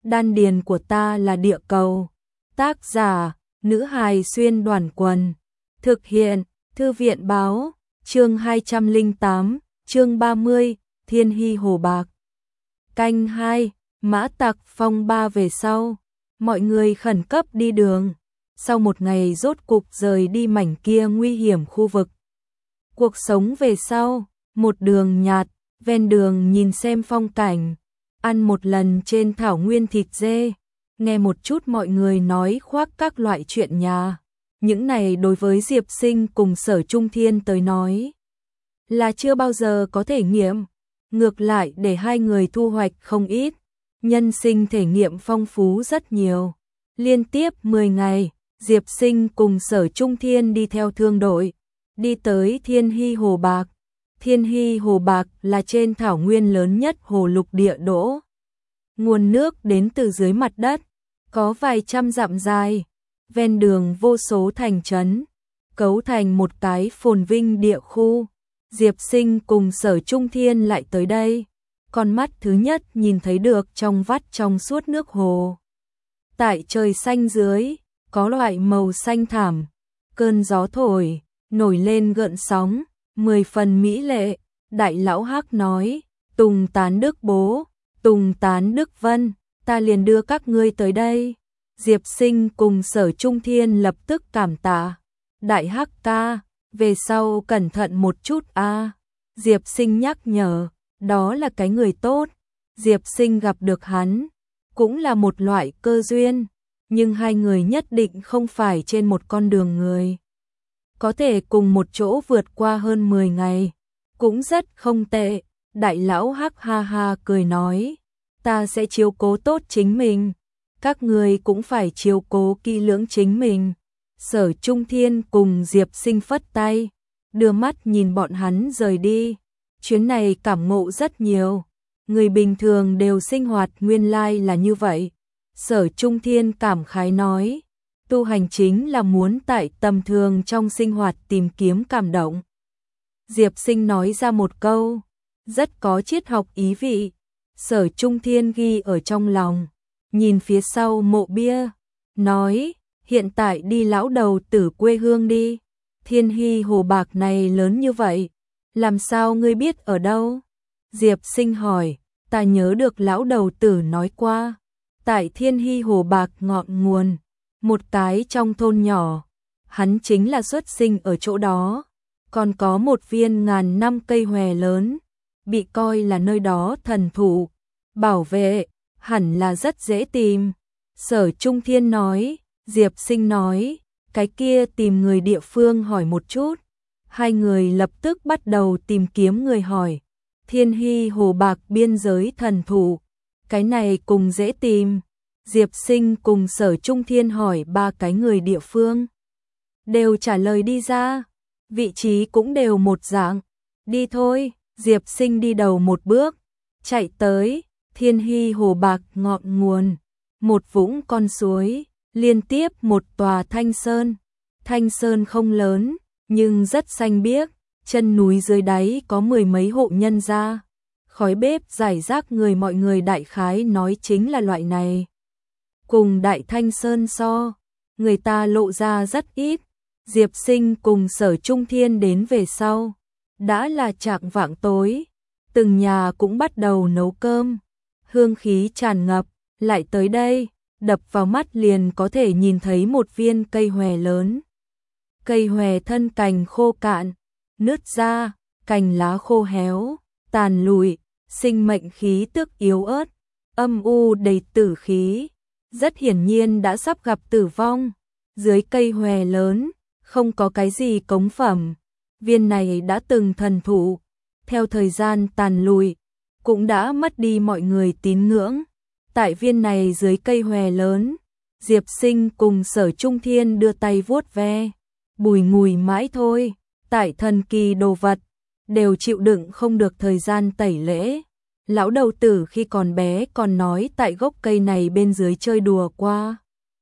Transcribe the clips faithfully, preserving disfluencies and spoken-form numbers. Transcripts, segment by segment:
đan điền của ta là địa cầu. Tác giả, nữ hài xuyên đoàn quần. Thực hiện, thư viện báo, chương hai trăm lẻ tám, chương ba mươi, Thiên Hy Hồ Bạc. Canh hai, Mã Tặc phong ba về sau. Mọi người khẩn cấp đi đường. Sau một ngày rốt cục rời đi mảnh kia nguy hiểm khu vực. Cuộc sống về sau, một đường nhạt, ven đường nhìn xem phong cảnh, ăn một lần trên thảo nguyên thịt dê, nghe một chút mọi người nói khoác các loại chuyện nhà. Những này đối với Diệp Sinh cùng Sở Trung Thiên tới nói là chưa bao giờ có thể nghiệm, ngược lại để hai người thu hoạch không ít, nhân sinh thể nghiệm phong phú rất nhiều. Liên tiếp mười ngày, Diệp Sinh cùng Sở Trung Thiên đi theo thương đội, đi tới Thiên Hy Hồ Bạc. Thiên Hy Hồ Bạc là trên thảo nguyên lớn nhất hồ lục địa đỗ. Nguồn nước đến từ dưới mặt đất, có vài trăm dặm dài, ven đường vô số thành trấn, cấu thành một cái phồn vinh địa khu. Diệp Sinh cùng Sở Trung Thiên lại tới đây, con mắt thứ nhất nhìn thấy được trong vắt trong suốt nước hồ. Tại trời xanh dưới, có loại màu xanh thẳm, cơn gió thổi, nổi lên gợn sóng, mười phần mỹ lệ. Đại lão Hắc nói, Tùng Tán Đức bố, Tùng Tán Đức Vân, ta liền đưa các ngươi tới đây. Diệp Sinh cùng Sở Trung Thiên lập tức cảm tạ. Đại Hắc ca, về sau cẩn thận một chút a. À. Diệp Sinh nhắc nhở, đó là cái người tốt. Diệp Sinh gặp được hắn, cũng là một loại cơ duyên, nhưng hai người nhất định không phải trên một con đường người. Có thể cùng một chỗ vượt qua hơn mười ngày, cũng rất không tệ. Đại lão Hắc ha ha cười nói, ta sẽ chiếu cố tốt chính mình, các người cũng phải chiếu cố kỹ lưỡng chính mình. Sở Trung Thiên cùng Diệp Sinh phất tay, đưa mắt nhìn bọn hắn rời đi. Chuyến này cảm ngộ rất nhiều, người bình thường đều sinh hoạt nguyên lai là như vậy. Sở Trung Thiên cảm khái nói, tu hành chính là muốn tại tầm thường trong sinh hoạt tìm kiếm cảm động. Diệp Sinh nói ra một câu, rất có triết học ý vị. Sở Trung Thiên ghi ở trong lòng, nhìn phía sau mộ bia, nói, hiện tại đi lão đầu tử quê hương đi. Thiên Hy Hồ Bạc này lớn như vậy, làm sao ngươi biết ở đâu? Diệp Sinh hỏi, ta nhớ được lão đầu tử nói qua, tại Thiên Hy Hồ Bạc ngọn nguồn, một cái trong thôn nhỏ, hắn chính là xuất sinh ở chỗ đó. Còn có một viên ngàn năm cây hòe lớn, bị coi là nơi đó thần thụ, bảo vệ, hẳn là rất dễ tìm. Sở Trung Thiên nói, Diệp Sinh nói, cái kia tìm người địa phương hỏi một chút. Hai người lập tức bắt đầu tìm kiếm người hỏi. Thiên Hy Hồ Bạc biên giới thần thụ, cái này cùng dễ tìm. Diệp Sinh cùng Sở Trung Thiên hỏi ba cái người địa phương, đều trả lời đi ra, vị trí cũng đều một dạng. Đi thôi. Diệp Sinh đi đầu một bước, chạy tới Thiên Hy Hồ Bạc ngọn nguồn, một vũng con suối, liên tiếp một tòa thanh sơn. Thanh sơn không lớn, nhưng rất xanh biếc, chân núi dưới đáy có mười mấy hộ nhân gia, khói bếp rải rác người, mọi người đại khái nói chính là loại này. Cùng Đại Thanh Sơn so, người ta lộ ra rất ít. Diệp Sinh cùng Sở Trung Thiên đến về sau, đã là chạng vạng tối, từng nhà cũng bắt đầu nấu cơm, hương khí tràn ngập. Lại tới đây, đập vào mắt liền có thể nhìn thấy một viên cây hòe lớn. Cây hòe thân cành khô cạn, nứt ra, cành lá khô héo, tàn lụi, sinh mệnh khí tức yếu ớt, âm u đầy tử khí, rất hiển nhiên đã sắp gặp tử vong. Dưới cây hòe lớn, không có cái gì cống phẩm. Viên này đã từng thần thụ, theo thời gian tàn lụi, cũng đã mất đi mọi người tín ngưỡng. Tại viên này dưới cây hòe lớn, Diệp Sinh cùng Sở Trung Thiên đưa tay vuốt ve, bùi ngùi mãi thôi. Tại thần kỳ đồ vật, đều chịu đựng không được thời gian tẩy lễ. Lão đầu tử khi còn bé còn nói tại gốc cây này bên dưới chơi đùa qua.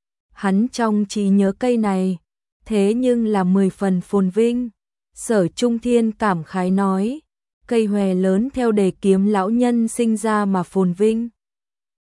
Hắn trong trí nhớ cây này, thế nhưng là mười phần phồn vinh. Sở Trung Thiên cảm khái nói, cây hòe lớn theo đề kiếm lão nhân sinh ra mà phồn vinh.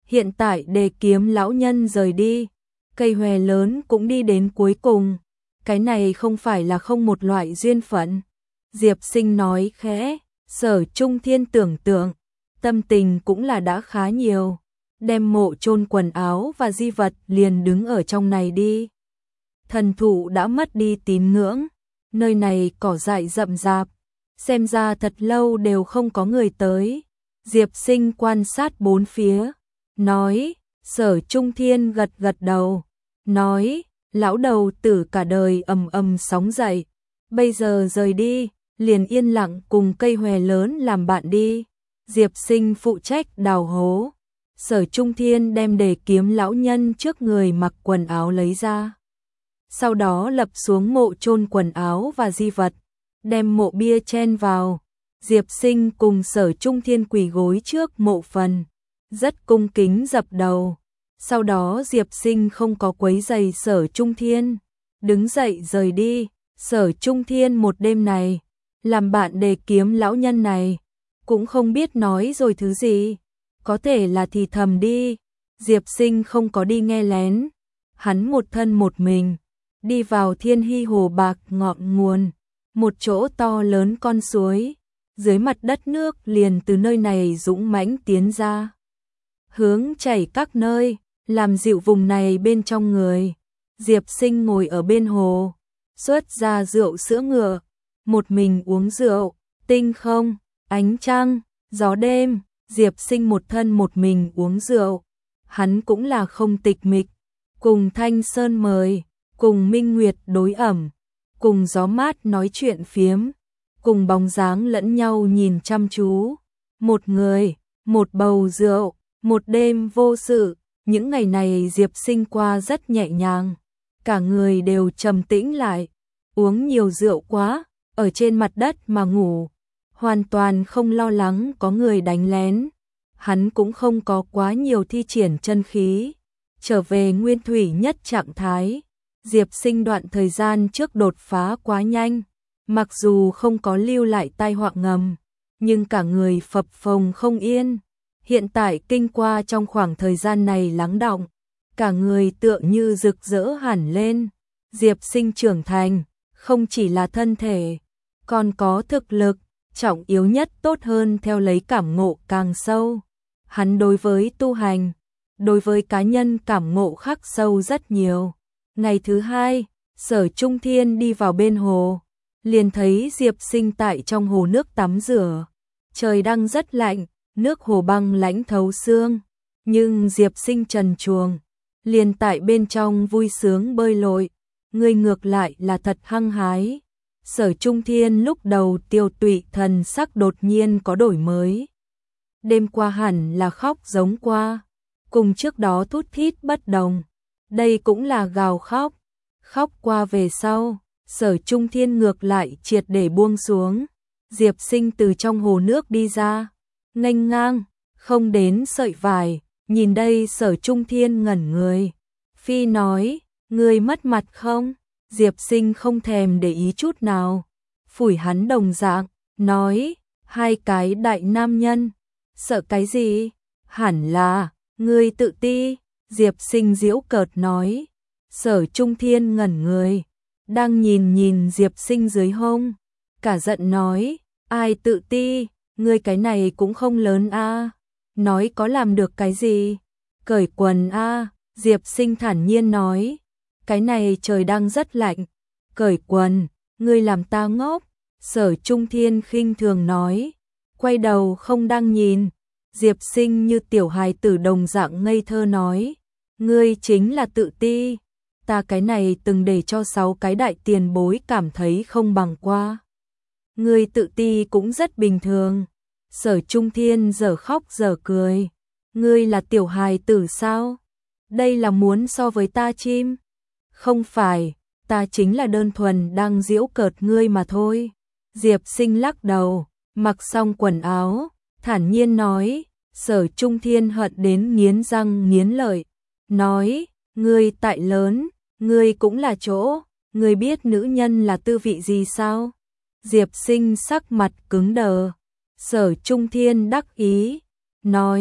Hiện tại Đề Kiếm lão nhân rời đi, cây hòe lớn cũng đi đến cuối cùng. Cái này không phải là không một loại duyên phận. Diệp Sinh nói khẽ, Sở Trung Thiên tưởng tượng, tâm tình cũng là đã khá nhiều. Đem mộ chôn quần áo và di vật liền đứng ở trong này đi. Thần thụ đã mất đi tín ngưỡng, nơi này cỏ dại rậm rạp, xem ra thật lâu đều không có người tới. Diệp Sinh quan sát bốn phía, nói, Sở Trung Thiên gật gật đầu, nói, lão đầu tử cả đời ầm ầm sóng dậy, bây giờ rời đi, liền yên lặng cùng cây hòe lớn làm bạn đi. Diệp Sinh phụ trách đào hố, Sở Trung Thiên đem Đề Kiếm lão nhân trước người mặc quần áo lấy ra. Sau đó lập xuống mộ chôn quần áo và di vật, đem mộ bia chen vào. Diệp Sinh cùng Sở Trung Thiên quỳ gối trước mộ phần, rất cung kính dập đầu. Sau đó Diệp Sinh không có quấy rầy Sở Trung Thiên, đứng dậy rời đi. Sở Trung Thiên một đêm này, làm bạn Đề Kiếm lão nhân này, cũng không biết nói rồi thứ gì, có thể là thì thầm đi. Diệp Sinh không có đi nghe lén, hắn một thân một mình, đi vào Thiên Hy Hồ Bạc ngọn nguồn, một chỗ to lớn con suối, dưới mặt đất nước liền từ nơi này dũng mãnh tiến ra, hướng chảy các nơi, làm dịu vùng này bên trong người. Diệp Sinh ngồi ở bên hồ, xuất ra rượu sữa ngựa, một mình uống rượu, tinh không, ánh trăng, gió đêm, Diệp Sinh một thân một mình uống rượu, hắn cũng là không tịch mịch, cùng Thanh Sơn mời, cùng Minh Nguyệt đối ẩm, cùng gió mát nói chuyện phiếm, cùng bóng dáng lẫn nhau nhìn chăm chú. Một người, một bầu rượu, một đêm vô sự, những ngày này Diệp Sinh qua rất nhẹ nhàng, cả người đều trầm tĩnh lại, uống nhiều rượu quá, ở trên mặt đất mà ngủ, hoàn toàn không lo lắng có người đánh lén. Hắn cũng không có quá nhiều thi triển chân khí, trở về nguyên thủy nhất trạng thái. Diệp Sinh đoạn thời gian trước đột phá quá nhanh, mặc dù không có lưu lại tai họa ngầm, nhưng cả người phập phồng không yên. Hiện tại kinh qua trong khoảng thời gian này lắng đọng, cả người tựa như rực rỡ hẳn lên. Diệp Sinh trưởng thành, không chỉ là thân thể, còn có thực lực, trọng yếu nhất tốt hơn theo lấy cảm ngộ càng sâu. Hắn đối với tu hành, đối với cá nhân cảm ngộ khắc sâu rất nhiều. Ngày thứ hai, Sở Trung Thiên đi vào bên hồ, liền thấy Diệp Sinh tại trong hồ nước tắm rửa. Trời đang rất lạnh, nước hồ băng lãnh thấu xương, nhưng Diệp Sinh trần truồng, liền tại bên trong vui sướng bơi lội, người ngược lại là thật hăng hái. Sở Trung Thiên lúc đầu tiêu tụy thần sắc đột nhiên có đổi mới. Đêm qua hẳn là khóc giống qua, cùng trước đó thút thít bất đồng. Đây cũng là gào khóc, khóc qua về sau, Sở Trung Thiên ngược lại triệt để buông xuống. Diệp Sinh từ trong hồ nước đi ra, nghênh ngang, không đến sợi vải, nhìn đây Sở Trung Thiên ngẩn người. Phi nói, ngươi mất mặt không? Diệp Sinh không thèm để ý chút nào, phủi hắn đồng dạng, nói, hai cái đại nam nhân, sợ cái gì? Hẳn là, ngươi tự ti. Diệp Sinh giễu cợt nói. Sở Trung Thiên ngẩn người, đang nhìn nhìn Diệp Sinh dưới hông, cả giận nói, ai tự ti, ngươi cái này cũng không lớn a, nói có làm được cái gì, cởi quần a. Diệp Sinh thản nhiên nói, cái này trời đang rất lạnh, cởi quần, ngươi làm ta ngốc. Sở Trung Thiên khinh thường nói, quay đầu không đang nhìn. Diệp Sinh như tiểu hài tử đồng dạng ngây thơ nói, ngươi chính là tự ti, ta cái này từng để cho sáu cái đại tiền bối cảm thấy không bằng qua. Ngươi tự ti cũng rất bình thường. Sở Trung Thiên giờ khóc giờ cười, ngươi là tiểu hài tử sao? Đây là muốn so với ta chim? Không phải, ta chính là đơn thuần đang giễu cợt ngươi mà thôi. Diệp Sinh lắc đầu, mặc xong quần áo, thản nhiên nói. Sở Trung Thiên hận đến nghiến răng nghiến lợi, nói, ngươi tại lớn, ngươi cũng là chỗ, ngươi biết nữ nhân là tư vị gì sao? Diệp Sinh sắc mặt cứng đờ. Sở Trung Thiên đắc ý, nói,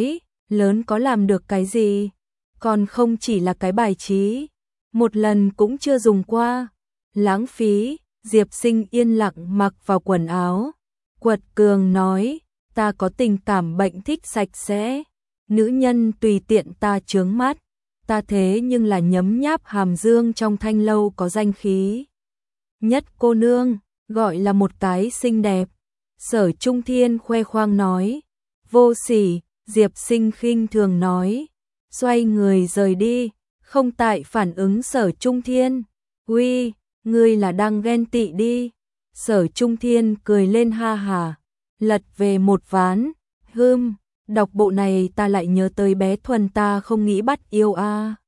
lớn có làm được cái gì, còn không chỉ là cái bài trí, một lần cũng chưa dùng qua, lãng phí. Diệp Sinh yên lặng mặc vào quần áo, quật cường nói, ta có tình cảm bệnh thích sạch sẽ, nữ nhân tùy tiện ta chướng mắt, ta thế nhưng là nhấm nháp hàm dương trong thanh lâu có danh khí nhất cô nương, gọi là một cái xinh đẹp. Sở Trung Thiên khoe khoang nói, vô sỉ. Diệp Sinh khinh thường nói, xoay người rời đi, không tại phản ứng Sở Trung Thiên. Uy, ngươi là đang ghen tị đi. Sở Trung Thiên cười lên ha hà, lật về một ván, hưm, đọc bộ này ta lại nhớ tới bé Thuần ta không nghĩ bắt yêu a. À.